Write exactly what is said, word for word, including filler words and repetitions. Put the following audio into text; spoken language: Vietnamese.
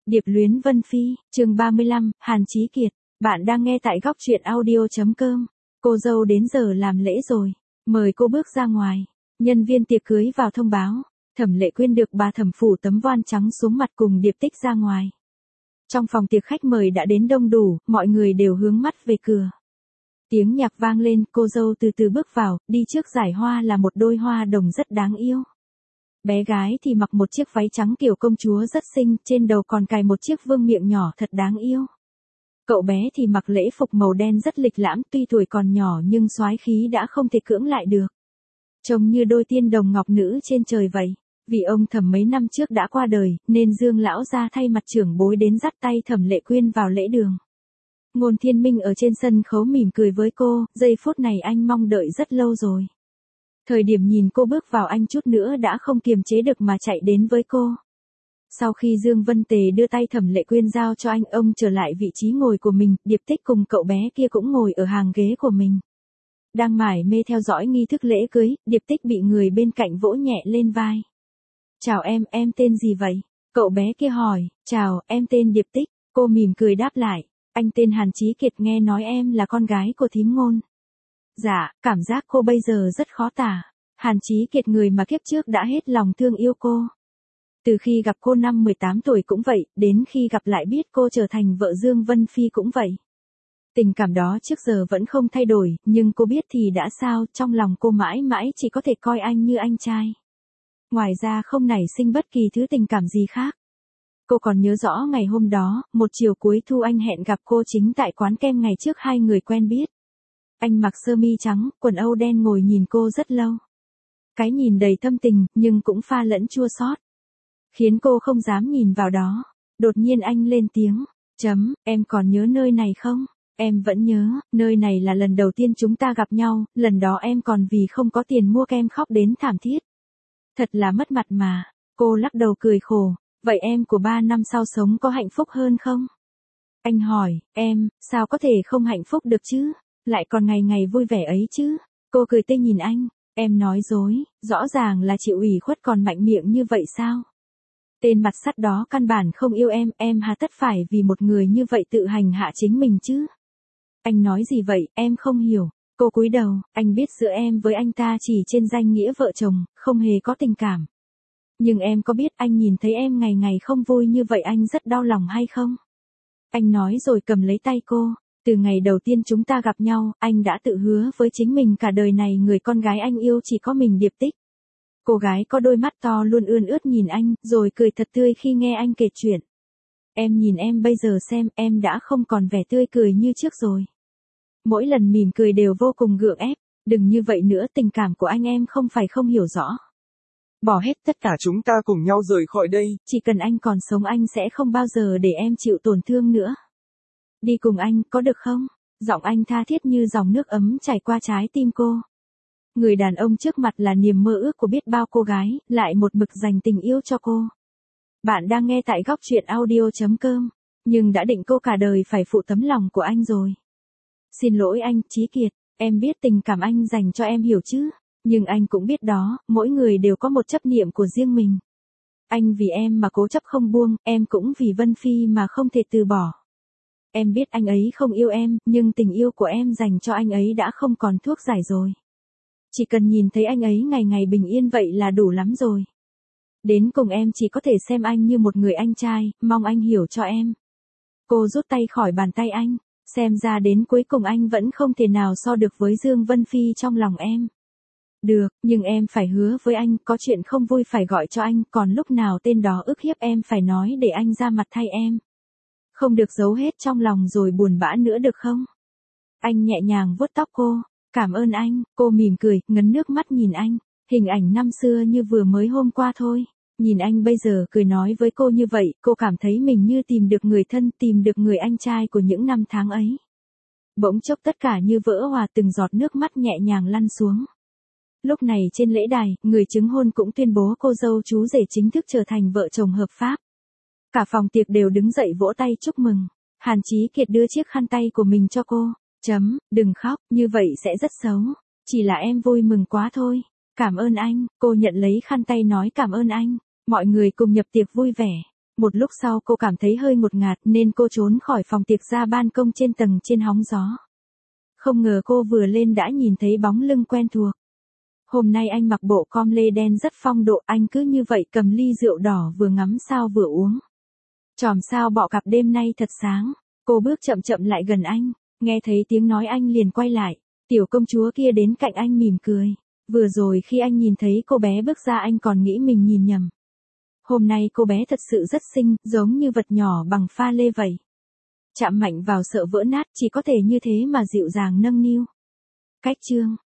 Điệp luyến Vân Phi, chương ba mươi lăm, Hàn Chí Kiệt. Bạn đang nghe tại góc truyện audio chấm com. Cô dâu đến giờ làm lễ rồi, mời cô bước ra ngoài. Nhân viên tiệc cưới vào thông báo, Thẩm Lệ Quyên được bà Thẩm phủ tấm voan trắng xuống mặt cùng Điệp Tích ra ngoài. Trong phòng tiệc khách mời đã đến đông đủ, mọi người đều hướng mắt về cửa. Tiếng nhạc vang lên, cô dâu từ từ bước vào, đi trước giải hoa là một đôi hoa đồng rất đáng yêu. Bé gái thì mặc một chiếc váy trắng kiểu công chúa rất xinh, trên đầu còn cài một chiếc vương miện nhỏ thật đáng yêu. Cậu bé thì mặc lễ phục màu đen rất lịch lãm, tuy tuổi còn nhỏ nhưng soái khí đã không thể cưỡng lại được. Trông như đôi tiên đồng ngọc nữ trên trời vậy. Vì ông Thẩm mấy năm trước đã qua đời, nên Dương lão gia thay mặt trưởng bối đến dắt tay Thẩm Lệ Quyên vào lễ đường. Ngôn Thiên Minh ở trên sân khấu mỉm cười với cô, giây phút này anh mong đợi rất lâu rồi. Thời điểm nhìn cô bước vào anh chút nữa đã không kiềm chế được mà chạy đến với cô. Sau khi Dương Vân Tề đưa tay Thẩm Lệ Quyên giao cho anh, ông trở lại vị trí ngồi của mình, Điệp Tích cùng cậu bé kia cũng ngồi ở hàng ghế của mình. Đang mải mê theo dõi nghi thức lễ cưới, Điệp Tích bị người bên cạnh vỗ nhẹ lên vai. Chào em, em tên gì vậy? Cậu bé kia hỏi. Chào, em tên Điệp Tích. Cô mỉm cười đáp lại. Anh tên Hàn Chí Kiệt, nghe nói em là con gái của thím Ngôn. Dạ, cảm giác cô bây giờ rất khó tả. Hàn Chí Kiệt người mà kiếp trước đã hết lòng thương yêu cô. Từ khi gặp cô năm mười tám tuổi cũng vậy, đến khi gặp lại biết cô trở thành vợ Dương Vân Phi cũng vậy. Tình cảm đó trước giờ vẫn không thay đổi, nhưng cô biết thì đã sao, trong lòng cô mãi mãi chỉ có thể coi anh như anh trai. Ngoài ra không nảy sinh bất kỳ thứ tình cảm gì khác. Cô còn nhớ rõ ngày hôm đó, một chiều cuối thu anh hẹn gặp cô chính tại quán kem ngày trước hai người quen biết. Anh mặc sơ mi trắng, quần âu đen ngồi nhìn cô rất lâu. Cái nhìn đầy thâm tình, nhưng cũng pha lẫn chua xót, khiến cô không dám nhìn vào đó. Đột nhiên anh lên tiếng, chấm, em còn nhớ nơi này không? Em vẫn nhớ, nơi này là lần đầu tiên chúng ta gặp nhau, lần đó em còn vì không có tiền mua kem khóc đến thảm thiết. Thật là mất mặt mà. Cô lắc đầu cười khổ, vậy em của ba năm sau sống có hạnh phúc hơn không? Anh hỏi, em, sao có thể không hạnh phúc được chứ? Lại còn ngày ngày vui vẻ ấy chứ. Cô cười tươi nhìn anh, em nói dối, rõ ràng là chịu ủy khuất còn mạnh miệng như vậy sao? Tên mặt sắt đó căn bản không yêu em, em hà tất phải vì một người như vậy tự hành hạ chính mình chứ? Anh nói gì vậy, em không hiểu. Cô cúi đầu, anh biết giữa em với anh ta chỉ trên danh nghĩa vợ chồng, không hề có tình cảm. Nhưng em có biết anh nhìn thấy em ngày ngày không vui như vậy anh rất đau lòng hay không? Anh nói rồi cầm lấy tay cô. Từ ngày đầu tiên chúng ta gặp nhau, anh đã tự hứa với chính mình cả đời này người con gái anh yêu chỉ có mình Điệp Tích. Cô gái có đôi mắt to luôn ươn ướt nhìn anh, rồi cười thật tươi khi nghe anh kể chuyện. Em nhìn em bây giờ xem, em đã không còn vẻ tươi cười như trước rồi. Mỗi lần mỉm cười đều vô cùng gượng ép, đừng như vậy nữa, tình cảm của anh em không phải không hiểu rõ. Bỏ hết tất cả chúng ta cùng nhau rời khỏi đây, chỉ cần anh còn sống anh sẽ không bao giờ để em chịu tổn thương nữa. Đi cùng anh, có được không? Giọng anh tha thiết như dòng nước ấm chảy qua trái tim cô. Người đàn ông trước mặt là niềm mơ ước của biết bao cô gái, lại một mực dành tình yêu cho cô. Bạn đang nghe tại góc truyện audio chấm com, nhưng đã định cô cả đời phải phụ tấm lòng của anh rồi. Xin lỗi anh, Chí Kiệt, em biết tình cảm anh dành cho em hiểu chứ, nhưng anh cũng biết đó, mỗi người đều có một chấp niệm của riêng mình. Anh vì em mà cố chấp không buông, em cũng vì Vân Phi mà không thể từ bỏ. Em biết anh ấy không yêu em, nhưng tình yêu của em dành cho anh ấy đã không còn thuốc giải rồi. Chỉ cần nhìn thấy anh ấy ngày ngày bình yên vậy là đủ lắm rồi. Đến cùng em chỉ có thể xem anh như một người anh trai, mong anh hiểu cho em. Cô rút tay khỏi bàn tay anh, xem ra đến cuối cùng anh vẫn không thể nào so được với Dương Vân Phi trong lòng em. Được, nhưng em phải hứa với anh, có chuyện không vui phải gọi cho anh, còn lúc nào tên đó ức hiếp em phải nói để anh ra mặt thay em. Không được giấu hết trong lòng rồi buồn bã nữa được không? Anh nhẹ nhàng vuốt tóc cô. Cảm ơn anh, cô mỉm cười, ngấn nước mắt nhìn anh. Hình ảnh năm xưa như vừa mới hôm qua thôi. Nhìn anh bây giờ cười nói với cô như vậy, cô cảm thấy mình như tìm được người thân, tìm được người anh trai của những năm tháng ấy. Bỗng chốc tất cả như vỡ hòa, từng giọt nước mắt nhẹ nhàng lăn xuống. Lúc này trên lễ đài, người chứng hôn cũng tuyên bố cô dâu chú rể chính thức trở thành vợ chồng hợp pháp. Cả phòng tiệc đều đứng dậy vỗ tay chúc mừng. Hàn Chí Kiệt đưa chiếc khăn tay của mình cho cô. Chấm, đừng khóc, như vậy sẽ rất xấu. Chỉ là em vui mừng quá thôi. Cảm ơn anh, cô nhận lấy khăn tay nói cảm ơn anh. Mọi người cùng nhập tiệc vui vẻ. Một lúc sau cô cảm thấy hơi ngột ngạt nên cô trốn khỏi phòng tiệc ra ban công trên tầng trên hóng gió. Không ngờ cô vừa lên đã nhìn thấy bóng lưng quen thuộc. Hôm nay anh mặc bộ com lê đen rất phong độ, anh cứ như vậy cầm ly rượu đỏ vừa ngắm sao vừa uống. Chòm sao bọ cạp đêm nay thật sáng. Cô bước chậm chậm lại gần anh, nghe thấy tiếng nói anh liền quay lại. Tiểu công chúa kia đến cạnh anh mỉm cười. Vừa rồi khi anh nhìn thấy cô bé bước ra anh còn nghĩ mình nhìn nhầm. Hôm nay cô bé thật sự rất xinh, giống như vật nhỏ bằng pha lê vậy. Chạm mạnh vào sợ vỡ nát, chỉ có thể như thế mà dịu dàng nâng niu. Cách chương